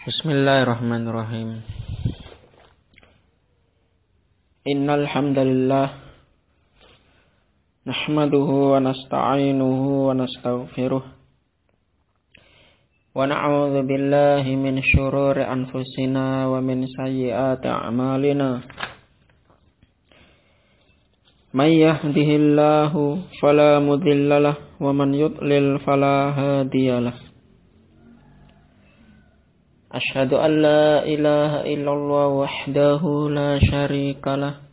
Bismillahirrahmanirrahim. Innal hamdalillah nahmaduhu wa nasta'inuhu wa nastaghfiruh wa na'udzu billahi min syururi anfusina wa min sayyiati a'malina. May yahdihillahu fala mudhillalah wa man yudlil fala hadiyalah. Asyhadu an la ilaha illallah wahdahu la syarikalah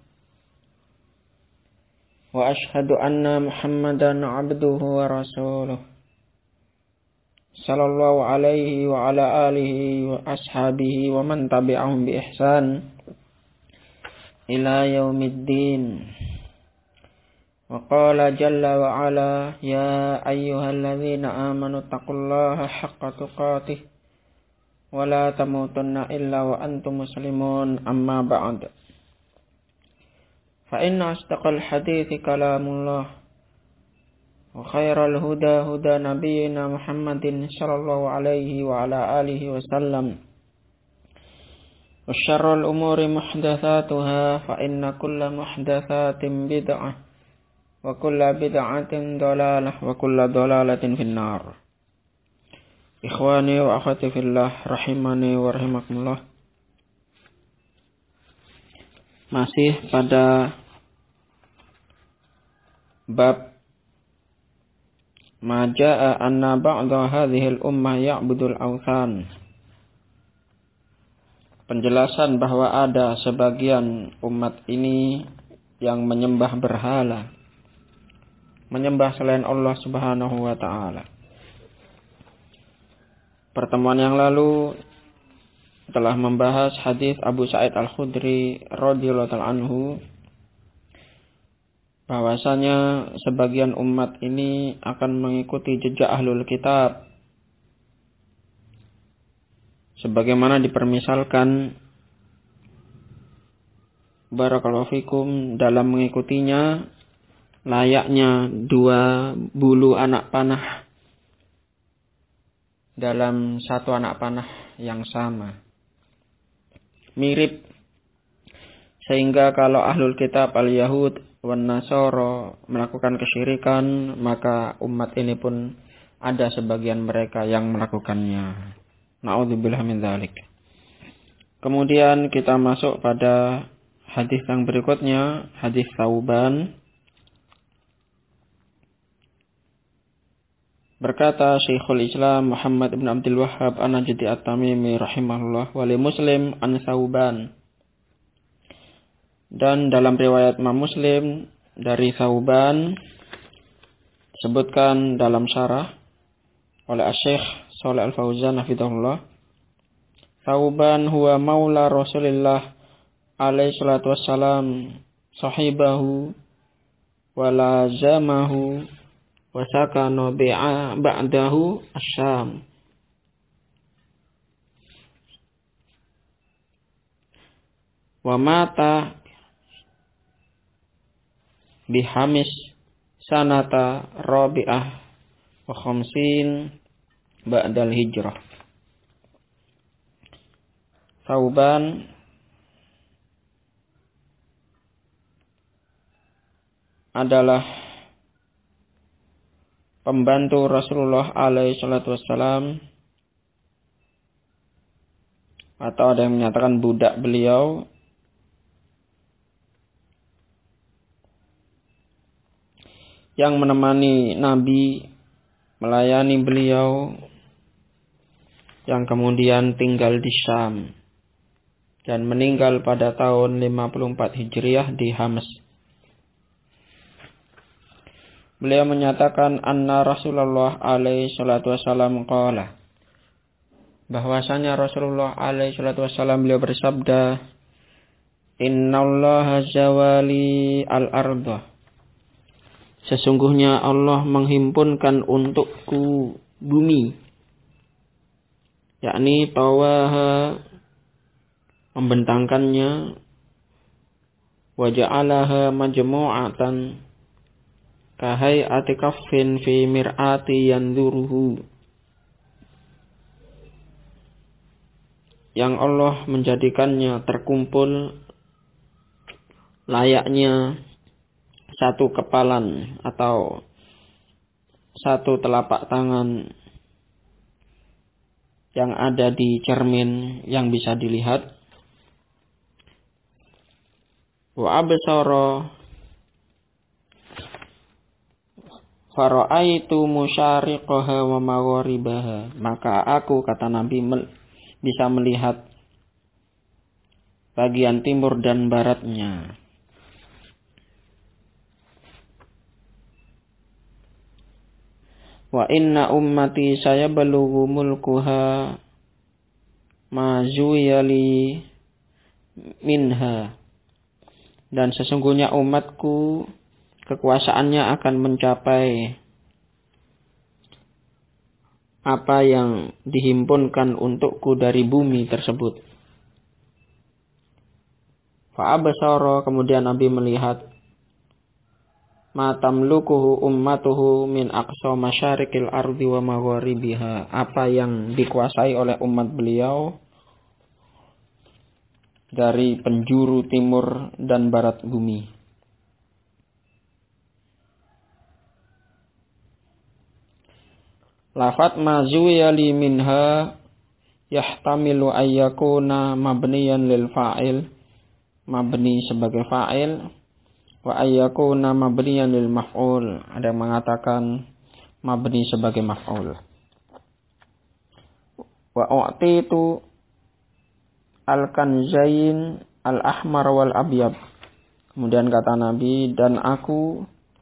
wa asyhadu anna Muhammadan abduhu wa rasuluh sallallahu alaihi wa ala alihi wa ashabihi wa man tabi'ahum bi ihsan ila yaumiddin. Wa qala jalla wa ala ya ayyuhalladzina amanu taqullaha haqqa tuqatih wa la tamutunna illa wa antum muslimun, amma ba'd. Fa inna asdaqal hadithi kalamullah wa khairal huda huda nabiyyina Muhammadin sallallahu alaihi wa ala alihi wa sallam. Wa syarrul umuri muhdatsatuha fa inna kulla muhdatsatin bid'ah wa kulla bid'atin dhalalah wa kulla dhalalatin finnar. Ikhwani wa akhwati fillah rahimani wa rahimakumullah. Masih pada bab ma jaa anna ba'dha hadhil ummah ya'budul awthan. Penjelasan bahwa ada sebagian umat ini yang menyembah berhala, menyembah selain Allah Subhanahu wa taala. Pertemuan yang lalu telah membahas hadis Abu Sa'id Al-Khudri radhiyallahu anhu bahwasanya sebagian umat ini akan mengikuti jejak ahlul kitab sebagaimana dipermisalkan barakallahu fikum dalam mengikutinya layaknya dua bulu anak panah dalam satu anak panah yang sama, mirip, sehingga kalau ahlul kitab al-Yahud wan Nasara melakukan kesyirikan, maka umat ini pun ada sebagian mereka yang melakukannya. Na'udzubillah min dzalik. Kemudian kita masuk pada hadis yang berikutnya, hadis Tsauban. Berkata Syekhul Islam Muhammad ibn Abdul Wahhab an-Najdi at-Tamimi rahimahullah wa li Muslim an Tsauban. Dan dalam riwayat Imam Muslim dari Tsauban disebutkan dalam syarah oleh Asy-Syaikh Shalih Al-Fauzan hafizahullah, Tsauban huwa maula Rasulillah alaihi salatu wassalam sahibahu wa lazamahu wa sakana ba'dahu asyam. Wa mata bihamis sanata rabi'ah wa khamsin ba'dal hijrah. Tsauban adalah pembantu Rasulullah alaihi salatu wassalam, atau ada yang menyatakan budak beliau, yang menemani Nabi, melayani beliau, yang kemudian tinggal di Syam dan meninggal pada tahun 54 Hijriah di Hamas. Beliau menyatakan anna Rasulullah alaihi salatu wassalam qala, bahwasanya Rasulullah alaihi salatu wassalam beliau bersabda, innallaha zawali al-ardh, sesungguhnya Allah menghimpunkan untukku bumi, yakni tawaha, membentangkannya, wa ja'alaha majmu'atan kahai atikaffin fi mir'ati yanduruhu, yang Allah menjadikannya terkumpul layaknya satu kepalan atau satu telapak tangan yang ada di cermin yang bisa dilihat. Wa absara fara'aitu musyariqaha wa magharibaha. Maka aku, kata Nabi, bisa melihat bagian timur dan baratnya. Wa inna ummati sayabalughu mulkuha ma zuyali minha. Dan sesungguhnya umatku kekuasaannya akan mencapai apa yang dihimpunkan untukku dari bumi tersebut. Fa'abasara, kemudian Nabi melihat ma tamlukuhu ummatuhu min aqsa masyarikil ardi wa magharibiha, apa yang dikuasai oleh umat beliau dari penjuru timur dan barat bumi. Lafat mazuyali minha yahtamilu ayyakuna mabniyan lil fa'il, mabni sebagai fa'il, wa ayyakuna mabniyan lil maf'ul, ada yang mengatakan mabni sebagai maf'ul. Wa u'titu al-kanzain al-ahmar wal abyad. Kemudian kata Nabi, dan aku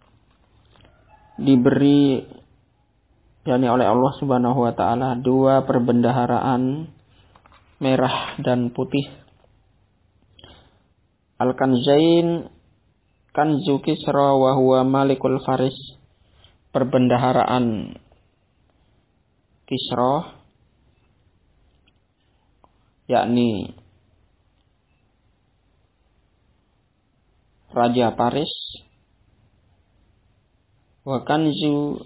diberi yakni oleh Allah Subhanahu wa taala dua perbendaharaan merah dan putih. Al-kanzain kanzu Kisra wa huwa malikul Faris, perbendaharaan Kisra yakni Raja Paris. Wa kanzu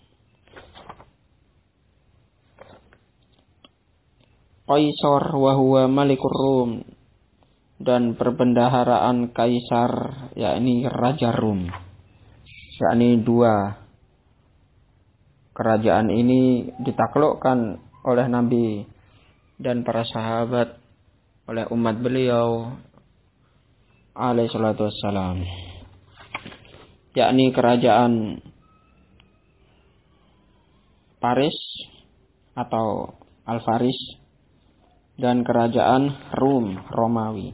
Kaisar wa huwa malikur Rum, dan perbendaharaan Kaisar yakni Raja Rum. Yakni dua kerajaan ini ditaklukkan oleh Nabi dan para sahabat, oleh umat beliau alaihi salatu wassalam, yakni kerajaan Paris atau Al-Faris dan kerajaan Rum, Romawi.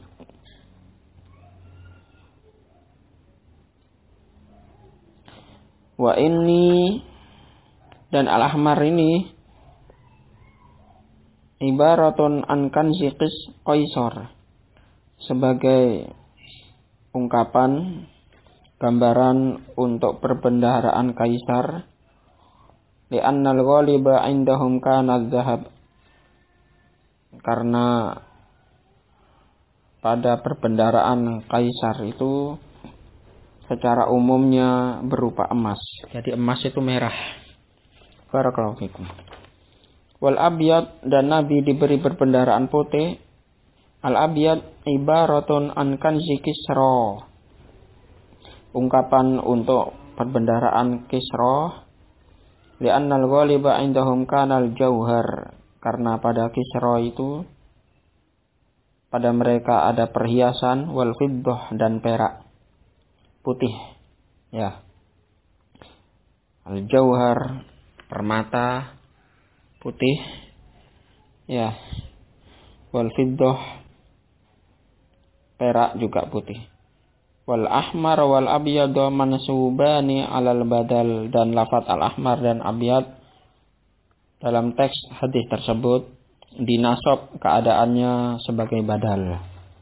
Wa inni, dan al-ahmar ini ibaratun an kanzi Qaisar, sebagai ungkapan gambaran untuk perbendaharaan Kaisar. Li'annal ghaliba indahum kana dzahab, karena pada perbendaharaan Kaisar itu secara umumnya berupa emas. Jadi emas itu merah. Barakallahu fikum. Wal abyad, dan Nabi diberi perbendaharaan putih. Al abyad ibaratun an kanzi Kisra, ungkapan untuk perbendaharaan Kisra. Li'annal ghaliba indahum kanal jauhar, karena pada Kisra itu pada mereka ada perhiasan, wal fiddah, dan perak putih, ya. Al jauhar permata putih, ya. Wal fiddah perak juga putih. Wal ahmar wal abyad mansubani alal badal, dan lafaz al ahmar dan abyad dalam teks hadis tersebut dinasab keadaannya sebagai badal.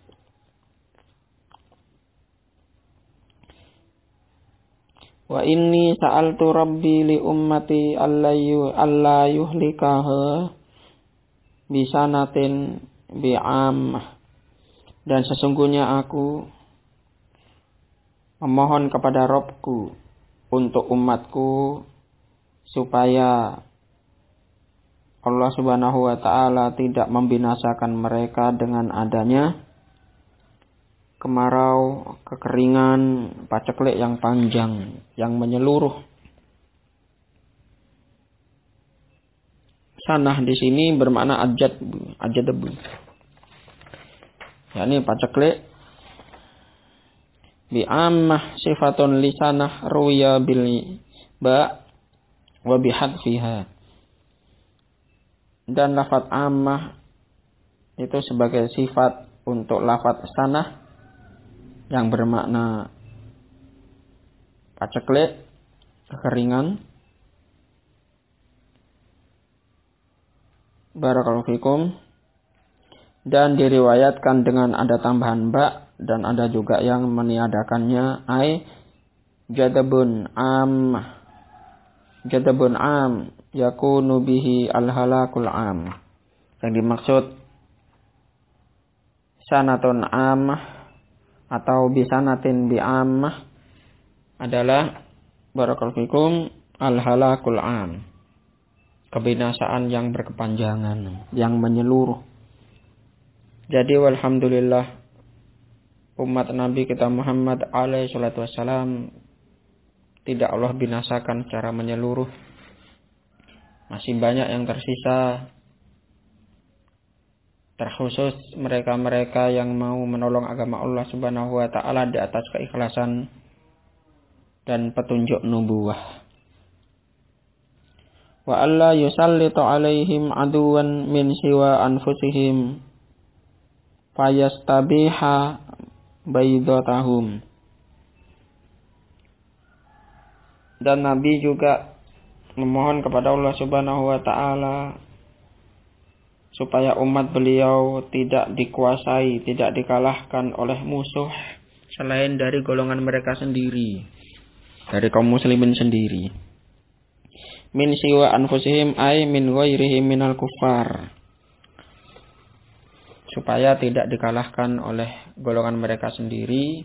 Wa inni sa'altu rabbi li ummati alla yuhlikaha bisanatin bi'ammah, dan sesungguhnya aku memohon kepada Rabbku untuk umatku supaya Allah Subhanahu wa ta'ala tidak membinasakan mereka dengan adanya kemarau, kekeringan, paceklik yang panjang, yang menyeluruh. Sanah di sini bermakna ajadbu. yakni paceklik. Bi'ammah sifatun lisanah ruya bil ba wa bihadfiha. Dan lafaz ammah itu sebagai sifat untuk lafaz sanah yang bermakna paceklik, kekeringan. Barakallahu fikum. Dan diriwayatkan dengan ada tambahan ba, dan ada juga yang meniadakannya, ai jadabun am yakunu bihi al-halakul am. Yang dimaksud sanatun ammah atau bisanatin bi ammah adalah barakallahu fikum al-halakul am, kebinasaan yang berkepanjangan, yang menyeluruh. Jadi walhamdulillah umat Nabi kita Muhammad alaihi salatu wassalam tidak Allah binasakan secara menyeluruh. Masih banyak yang tersisa, terkhusus mereka-mereka yang mau menolong agama Allah Subhanahu wa ta'ala di atas keikhlasan dan petunjuk nubuwah. Wa alla yusallitu alaihim aduwan min siwa anfusihim fayastabiha baydatahum. Dan Nabi juga memohon kepada Allah Subhanahu wa ta'ala supaya umat beliau tidak dikuasai, tidak dikalahkan oleh musuh selain dari golongan mereka sendiri, dari kaum muslimin sendiri. Min siwa anfusihim ay min ghairihim minal kuffar, supaya tidak dikalahkan oleh golongan mereka sendiri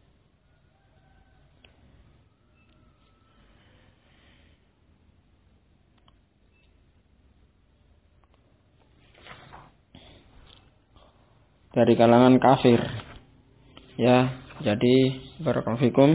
dari kalangan kafir. Ya, jadi barakallahu fikum.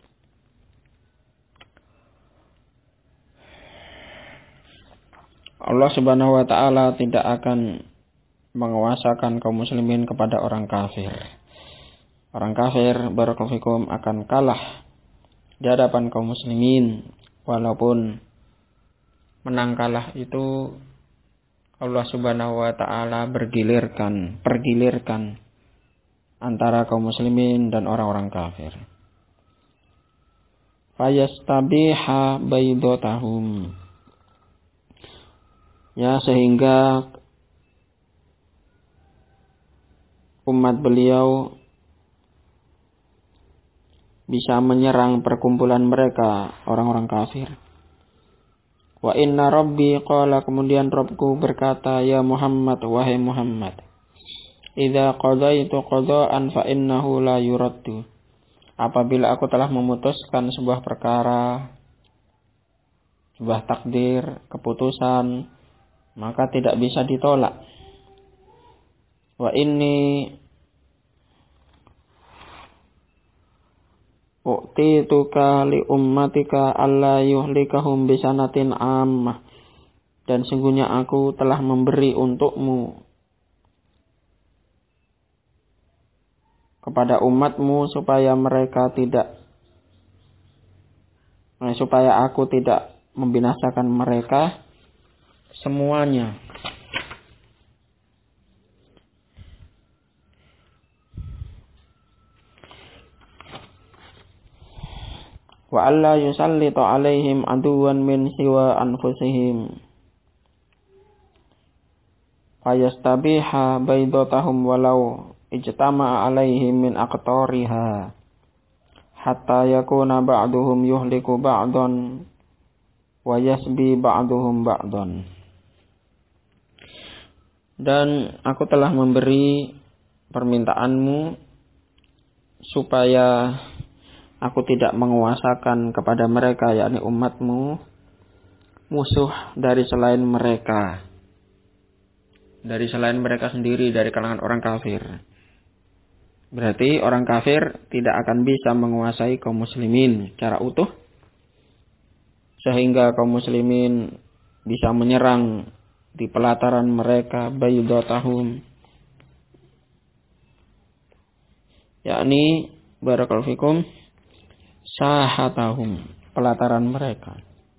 Allah Subhanahu wa ta'ala tidak akan menguasakan kaum muslimin kepada orang kafir. Orang kafir barakallahu fikum akan kalah di hadapan kaum muslimin, walaupun menang kalah itu Allah Subhanahu wa ta'ala pergilirkan antara kaum muslimin dan orang-orang kafir. Fayastabiha baydatahum. Ya, sehingga umat beliau bisa menyerang perkumpulan mereka, orang-orang kafir. Wa inna rabbi qala, kemudian Rabbku berkata, ya Muhammad, wahai Muhammad, idza qadaitu qada'an fa innahu la yuraddu. Apabila aku telah memutuskan sebuah perkara, sebuah takdir, keputusan, maka tidak bisa ditolak. Wa inni u'tituka li ummatika alla yuhlikahum bisanatin ammah. Dan sungguhnya aku telah memberi untukmu, kepada umatmu, supaya aku tidak membinasakan mereka semuanya. Wa alla yusallitu alaihim aduwan min siwa anfusihim fayastabiha baydatahum walau ijtama'a alaihim min aqtariha hatta yakuna ba'duhum yuhliku ba'dan wa yasbi ba'duhum ba'dan. Dan aku telah memberi permintaanmu supaya aku tidak menguasakan kepada mereka, yakni umatmu, musuh dari selain mereka. dari selain mereka sendiri dari kalangan orang kafir. Berarti orang kafir tidak akan bisa menguasai kaum muslimin secara utuh, sehingga kaum muslimin bisa menyerang di pelataran mereka baydatahum, yakni barakallahu fikum sahatahum, pelataran mereka.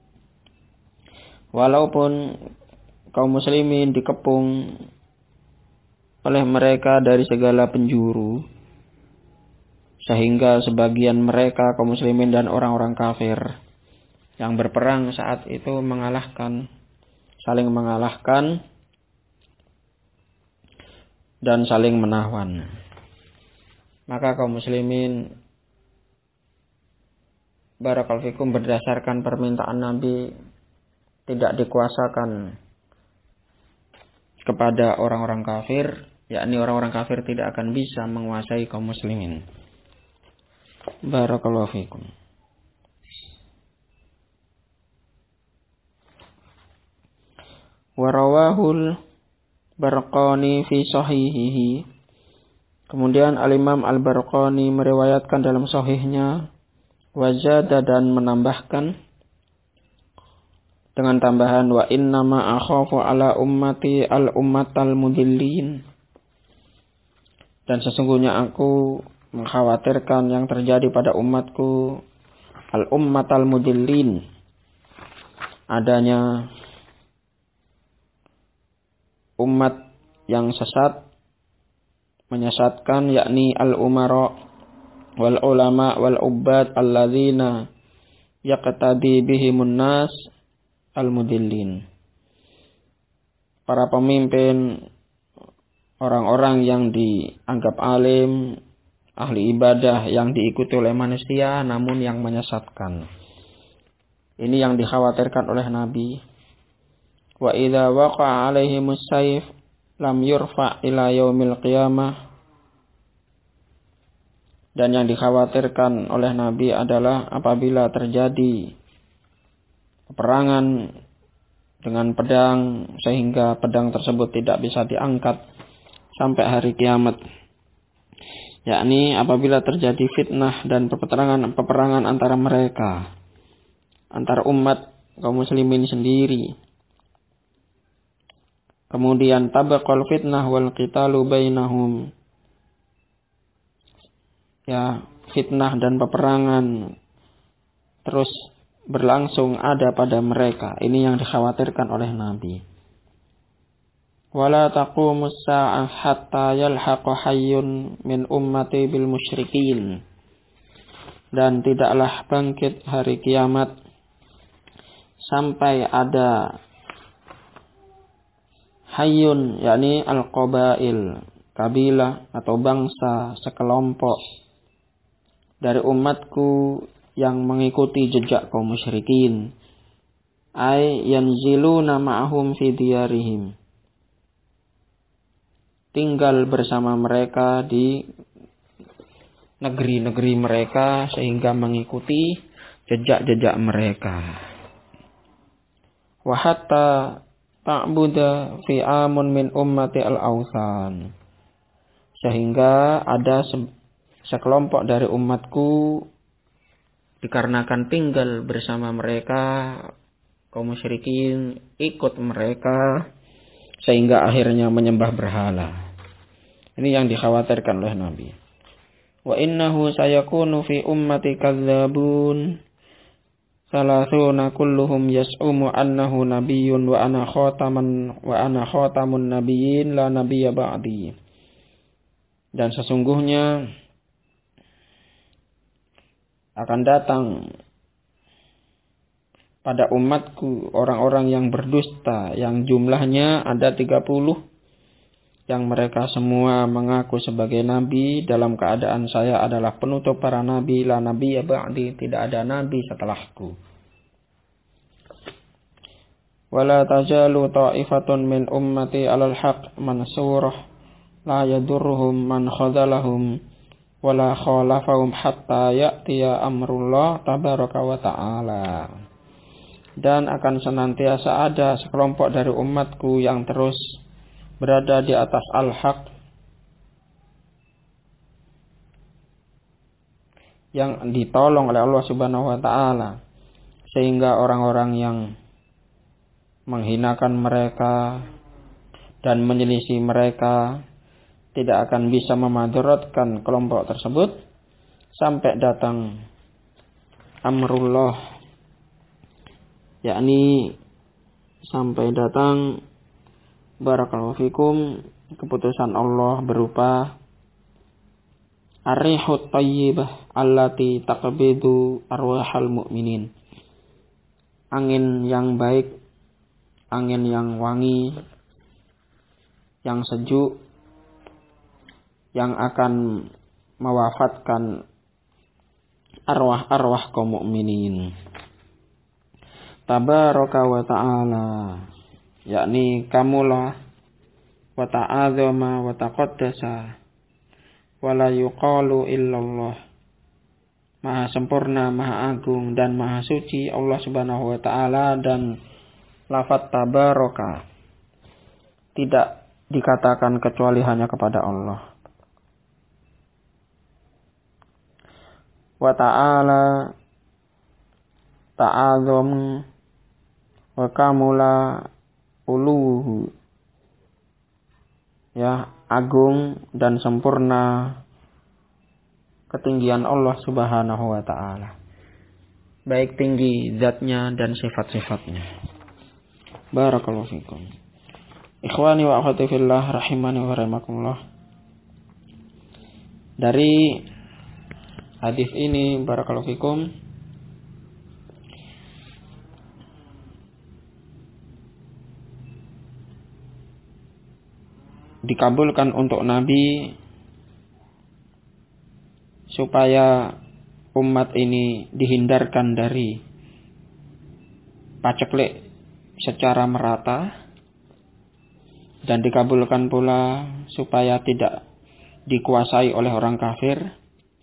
Walaupun kaum muslimin dikepung oleh mereka dari segala penjuru, sehingga sebagian mereka kaum muslimin dan orang-orang kafir yang berperang saat itu saling mengalahkan dan saling menawan. Maka kaum muslimin barakallahu fikum berdasarkan permintaan Nabi tidak dikuasakan kepada orang-orang kafir, yakni orang-orang kafir tidak akan bisa menguasai kaum muslimin. Barakallahu fikum. Warawahul Barqani fi sahihihi. Kemudian Al-Imam Al-Barqani meriwayatkan dalam sahihnya, wajada dan menambahkan dengan tambahan wa innama akhafu ala ummati al-ummatal mudillin. Dan sesungguhnya aku mengkhawatirkan yang terjadi pada umatku al-ummatal mudillin, adanya umat yang sesat, menyesatkan, yakni al-umara wal ulama wal ubbad alladzina yaqtadi bihimun nas al-mudillin. Para pemimpin, orang-orang yang dianggap alim, ahli ibadah yang diikuti oleh manusia namun yang menyesatkan. Ini yang dikhawatirkan oleh Nabi. Wa idza waqa'a 'alaihimus sayf lam yurfa' ila yaumil qiyamah. Dan yang dikhawatirkan oleh Nabi adalah apabila terjadi peperangan dengan pedang sehingga pedang tersebut tidak bisa diangkat sampai hari kiamat, yakni apabila terjadi fitnah dan peperangan antara mereka, antara umat kaum muslimin sendiri, kemudian tabaqal fitnah wal qitalu bainahum, ya, fitnah dan peperangan terus berlangsung ada pada mereka. Ini yang dikhawatirkan oleh Nabi. Wala taqumus sa'ah hatta yalhaqa hayyun min ummati bil musyrikin. Dan tidaklah bangkit hari kiamat sampai ada hayyun, yakni al-qabail, kabilah atau bangsa, sekelompok dari umatku yang mengikuti jejak kaum musyrikin, ay yanziluna ma'ahum fi diyarihim, tinggal bersama mereka di negeri-negeri mereka sehingga mengikuti jejak-jejak mereka. Wa hatta ta'buda fi amun min ummati al-awthan, sehingga ada sekelompok dari umatku dikarenakan tinggal bersama mereka kaum musyrikin, ikut mereka sehingga akhirnya menyembah berhala. Ini yang dikhawatirkan oleh Nabi. Wa innahu sayakunu fi ummati kadzabun salasuna kulluhum yas'umu annahu nabiyyun wa ana khatamun nabiyyin la nabiyya ba'di. Dan sesungguhnya akan datang pada umatku orang-orang yang berdusta, yang jumlahnya ada 30, yang mereka semua mengaku sebagai nabi dalam keadaan saya adalah penutup para nabi, la nabiyya ba'di, tidak ada nabi setelahku. Wala tajalu ta'ifatun min ummati 'alal haqq mansurah la yadurruhum man khadalahum wala khalafahum hatta ya'tiya amrullah tabaraka wa ta'ala. Dan akan senantiasa ada sekelompok dari umatku yang terus berada di atas al-haq yang ditolong oleh Allah Subhanahu wa taala, sehingga orang-orang yang menghinakan mereka dan menyelisih mereka tidak akan bisa memadaratkan kelompok tersebut sampai datang amrullah, yakni sampai datang barakallahu fikum keputusan Allah berupa ar-rihut thayyibah allati taqbidu arwahal mu'minin, angin yang baik, angin yang wangi, yang sejuk, yang akan mewafatkan arwah-arwah kaum mukminin. Tabaraka wa ta'ala, yakni kamulah wa ta'azama wa taqaddasa wa la yuqalu illallah. Maha sempurna, maha agung dan maha suci Allah Subhanahu wa taala, dan lafaz tabaraka tidak dikatakan kecuali hanya kepada Allah. Wa ta'ala ta'azam wa kamula uluhu, ya, agung dan sempurna ketinggian Allah Subhanahu wa taala, baik tinggi zatnya dan sifat-sifatnya. Barakallahu fikum. Ikhwani wa akhwati fillah rahimani wa rahimakumullah. Dari hadis ini barakallahu fikum dikabulkan untuk Nabi supaya umat ini dihindarkan dari paceklik secara merata, dan dikabulkan pula supaya tidak dikuasai oleh orang kafir.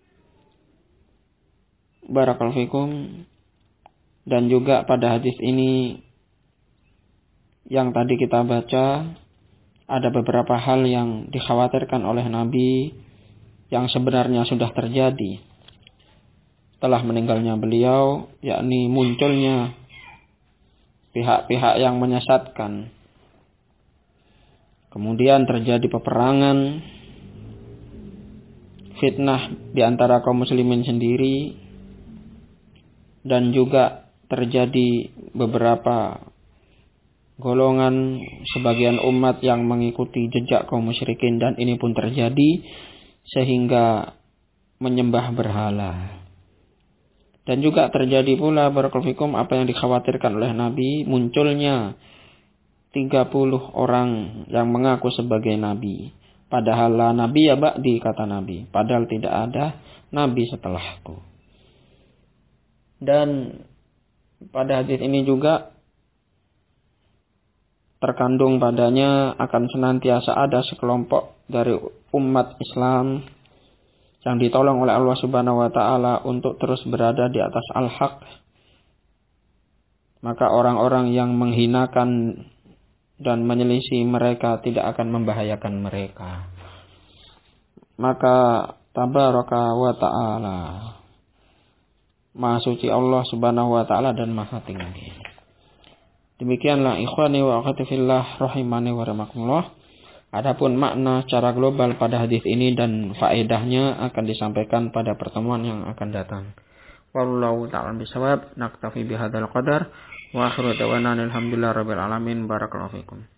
Barakallahu fikum. Dan juga pada hadis ini yang tadi kita baca, ada beberapa hal yang dikhawatirkan oleh Nabi yang sebenarnya sudah terjadi setelah meninggalnya beliau, yakni munculnya pihak-pihak yang menyesatkan. Kemudian terjadi peperangan, fitnah di antara kaum muslimin sendiri, dan juga terjadi beberapa golongan sebagian umat yang mengikuti jejak kaum musyrikin, dan ini pun terjadi sehingga menyembah berhala. Dan juga terjadi pula barakallahu fikum apa yang dikhawatirkan oleh Nabi, munculnya 30 orang yang mengaku sebagai nabi, padahal la nabi ya ba'di, kata Nabi, padahal tidak ada nabi setelahku. Dan pada hadis ini juga terkandung padanya akan senantiasa ada sekelompok dari umat Islam yang ditolong oleh Allah Subhanahu wa taala untuk terus berada di atas al-haq. Maka orang-orang yang menghinakan dan menyelisih mereka tidak akan membahayakan mereka. Maka tabaraka wa ta'ala, maha suci Allah Subhanahu wa ta'ala dan maha tinggi. Demikianlah ikhwani wa akhwati fillah rahimani wa rahimakumullah. Adapun makna secara global pada hadis ini dan faedahnya akan disampaikan pada pertemuan yang akan datang. Wallahu ta'ala bisawab. Naktafi bihadzal qadar. Wa akhiru da'wana alhamdulillah rabbil alamin. Barakallahu fikum.